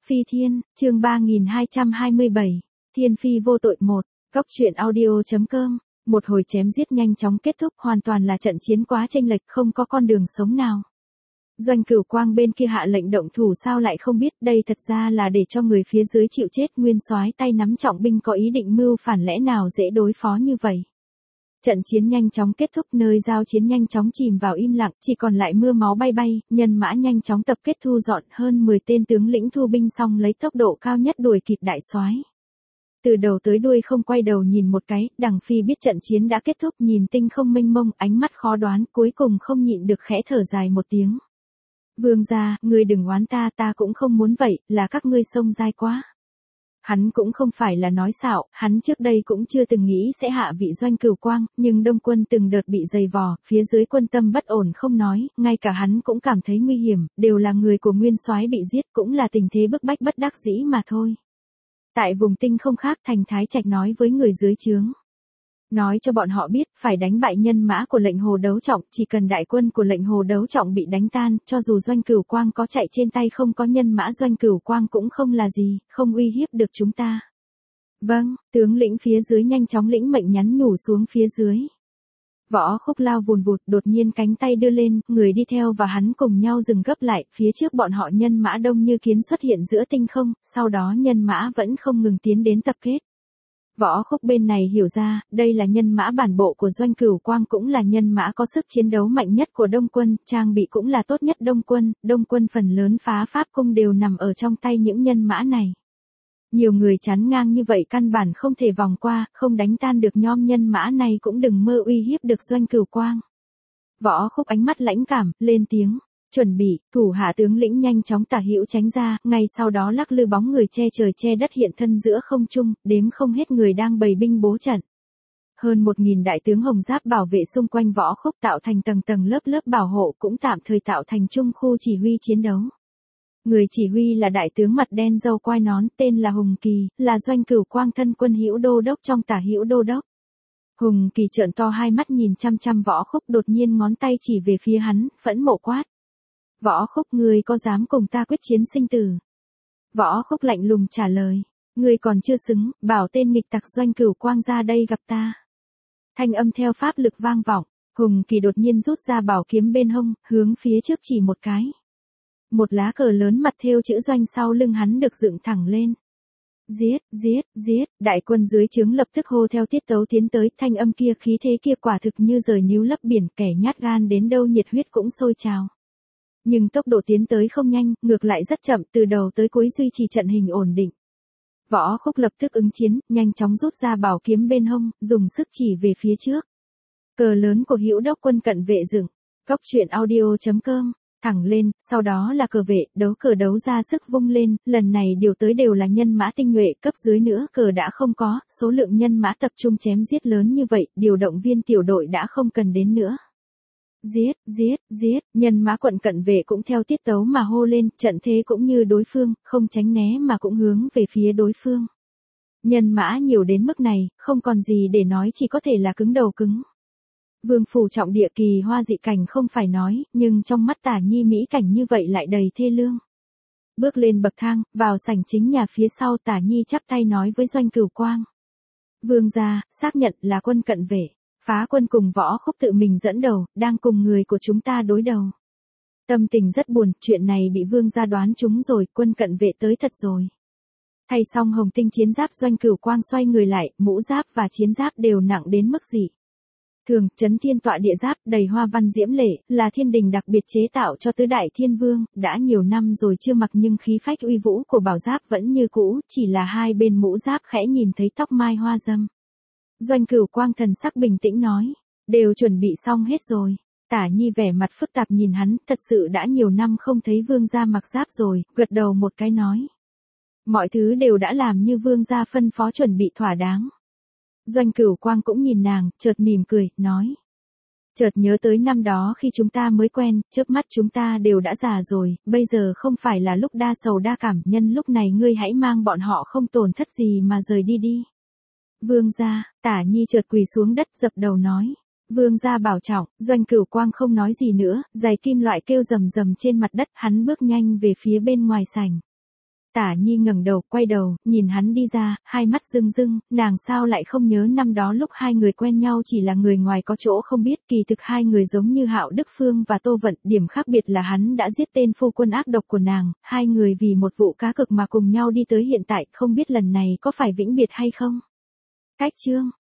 Phi Thiên, chương 3227, Thiên Phi vô tội 1, Góc truyện audio.com. Một hồi chém giết nhanh chóng kết thúc, hoàn toàn là trận chiến quá chênh lệch, không có con đường sống nào. Doanh Cửu Quang bên kia hạ lệnh động thủ sao lại không biết, đây thật ra là để cho người phía dưới chịu chết. Nguyên soái tay nắm trọng binh có ý định mưu phản, lẽ nào dễ đối phó như vậy. Trận chiến nhanh chóng kết thúc, nơi giao chiến nhanh chóng chìm vào im lặng, chỉ còn lại mưa máu bay bay, nhân mã nhanh chóng tập kết thu dọn, hơn 10 tên tướng lĩnh thu binh xong lấy tốc độ cao nhất đuổi kịp đại soái. Từ đầu tới đuôi không quay đầu nhìn một cái, Đằng Phi biết trận chiến đã kết thúc, nhìn tinh không mênh mông, ánh mắt khó đoán, cuối cùng không nhịn được khẽ thở dài một tiếng. Vương gia, ngươi đừng oán ta, ta cũng không muốn vậy, là các ngươi xông dai quá. Hắn cũng không phải là nói xạo, hắn trước đây cũng chưa từng nghĩ sẽ hạ vị Doanh Cửu Quang, nhưng Đông quân từng đợt bị dày vò, phía dưới quân tâm bất ổn không nói, ngay cả hắn cũng cảm thấy nguy hiểm, đều là người của Nguyên soái bị giết, cũng là tình thế bức bách bất đắc dĩ mà thôi. Tại vùng tinh không khác, Thành Thái Trạch nói với người dưới trướng. Nói cho bọn họ biết, phải đánh bại nhân mã của lệnh Hồ Đấu Trọng, chỉ cần đại quân của lệnh Hồ Đấu Trọng bị đánh tan, cho dù Doanh Cửu Quang có chạy trên tay không có nhân mã, Doanh Cửu Quang cũng không là gì, không uy hiếp được chúng ta. Vâng, tướng lĩnh phía dưới nhanh chóng lĩnh mệnh nhắn nhủ xuống phía dưới. Võ Khúc lao vùn vụt, đột nhiên cánh tay đưa lên, người đi theo và hắn cùng nhau dừng gấp lại, phía trước bọn họ nhân mã đông như kiến xuất hiện giữa tinh không, sau đó nhân mã vẫn không ngừng tiến đến tập kết. Võ Khúc bên này hiểu ra, đây là nhân mã bản bộ của Doanh Cửu Quang, cũng là nhân mã có sức chiến đấu mạnh nhất của Đông quân, trang bị cũng là tốt nhất Đông quân phần lớn phá pháp cung đều nằm ở trong tay những nhân mã này. Nhiều người chắn ngang như vậy căn bản không thể vòng qua, không đánh tan được nhóm nhân mã này cũng đừng mơ uy hiếp được Doanh Cửu Quang. Võ Khúc ánh mắt lãnh cảm, lên tiếng. Chuẩn bị, thủ hạ tướng lĩnh nhanh chóng tả hữu tránh ra, ngay sau đó lắc lư bóng người che trời che đất hiện thân giữa không trung, đếm không hết người đang bày binh bố trận. Hơn 1000 đại tướng hồng giáp bảo vệ xung quanh Võ Khúc, tạo thành tầng tầng lớp lớp bảo hộ, cũng tạm thời tạo thành trung khu chỉ huy chiến đấu. Người chỉ huy là đại tướng mặt đen râu quai nón, tên là Hùng Kỳ, là Doanh Cửu Quang thân quân hữu đô đốc trong tả hữu đô đốc. Hùng Kỳ trợn to hai mắt nhìn chăm chăm Võ Khúc, đột nhiên ngón tay chỉ về phía hắn, phẫn nộ quát. Võ Khúc, ngươi có dám cùng ta quyết chiến sinh tử? Võ Khúc lạnh lùng trả lời. Ngươi còn chưa xứng, bảo tên nghịch tặc Doanh Cửu Quang ra đây gặp ta. Thanh âm theo pháp lực vang vọng, Hùng Kỳ đột nhiên rút ra bảo kiếm bên hông, hướng phía trước chỉ một cái. Một lá cờ lớn mặt thêu chữ Doanh sau lưng hắn được dựng thẳng lên. Giết, giết, giết, đại quân dưới trướng lập tức hô theo tiết tấu tiến tới, thanh âm kia khí thế kia quả thực như rời níu lấp biển, kẻ nhát gan đến đâu nhiệt huyết cũng sôi trào. Nhưng tốc độ tiến tới không nhanh, ngược lại rất chậm, từ đầu tới cuối duy trì trận hình ổn định. Võ Khúc lập tức ứng chiến, nhanh chóng rút ra bảo kiếm bên hông, dùng sức chỉ về phía trước. Cờ lớn của Hữu Đốc quân cận vệ dựng, Góc truyện audio.com, thẳng lên, sau đó là cờ vệ, đấu cờ đấu ra sức vung lên, lần này điều tới đều là nhân mã tinh nhuệ, cấp dưới nữa cờ đã không có, số lượng nhân mã tập trung chém giết lớn như vậy, điều động viên tiểu đội đã không cần đến nữa. Giết, giết, giết, nhân mã quận cận vệ cũng theo tiết tấu mà hô lên, trận thế cũng như đối phương, không tránh né mà cũng hướng về phía đối phương. Nhân mã nhiều đến mức này, không còn gì để nói, chỉ có thể là cứng đầu cứng. Vương phủ trọng địa kỳ hoa dị cảnh không phải nói, nhưng trong mắt Tả Nhi mỹ cảnh như vậy lại đầy thê lương. Bước lên bậc thang, vào sảnh chính nhà phía sau, Tả Nhi chắp tay nói với Doanh Cửu Quang. Vương gia, xác nhận là quân cận vệ. Phá quân cùng Võ Khúc tự mình dẫn đầu, đang cùng người của chúng ta đối đầu. Tâm tình rất buồn, chuyện này bị vương gia đoán trúng rồi, quân cận vệ tới thật rồi. Thay xong hồng tinh chiến giáp, Doanh Cửu Quang xoay người lại, mũ giáp và chiến giáp đều nặng đến mức gì. Thường, Chấn Thiên Tọa Địa Giáp, đầy hoa văn diễm lệ, là thiên đình đặc biệt chế tạo cho tứ đại thiên vương, đã nhiều năm rồi chưa mặc nhưng khí phách uy vũ của bảo giáp vẫn như cũ, chỉ là hai bên mũ giáp khẽ nhìn thấy tóc mai hoa dâm. Doanh Cửu Quang thần sắc bình tĩnh nói, đều chuẩn bị xong hết rồi. Tả Nhi vẻ mặt phức tạp nhìn hắn, thật sự đã nhiều năm không thấy vương gia mặc giáp rồi, gật đầu một cái nói. Mọi thứ đều đã làm như vương gia phân phó, chuẩn bị thỏa đáng. Doanh Cửu Quang cũng nhìn nàng, chợt mỉm cười, nói. Chợt nhớ tới năm đó khi chúng ta mới quen, chớp mắt chúng ta đều đã già rồi, bây giờ không phải là lúc đa sầu đa cảm, nhân lúc này ngươi hãy mang bọn họ không tổn thất gì mà rời đi đi. Vương gia, Tả Nhi chợt quỳ xuống đất dập đầu nói. Vương gia bảo trọng, Doanh Cửu Quang không nói gì nữa, giày kim loại kêu rầm rầm trên mặt đất, hắn bước nhanh về phía bên ngoài sảnh. Tả Nhi ngẩng đầu, quay đầu, nhìn hắn đi ra, hai mắt rưng rưng, nàng sao lại không nhớ năm đó lúc hai người quen nhau chỉ là người ngoài có chỗ không biết, kỳ thực hai người giống như Hạo Đức Phương và Tô Vận, điểm khác biệt là hắn đã giết tên phu quân ác độc của nàng, hai người vì một vụ cá cược mà cùng nhau đi tới hiện tại, không biết lần này có phải vĩnh biệt hay không. Cách chương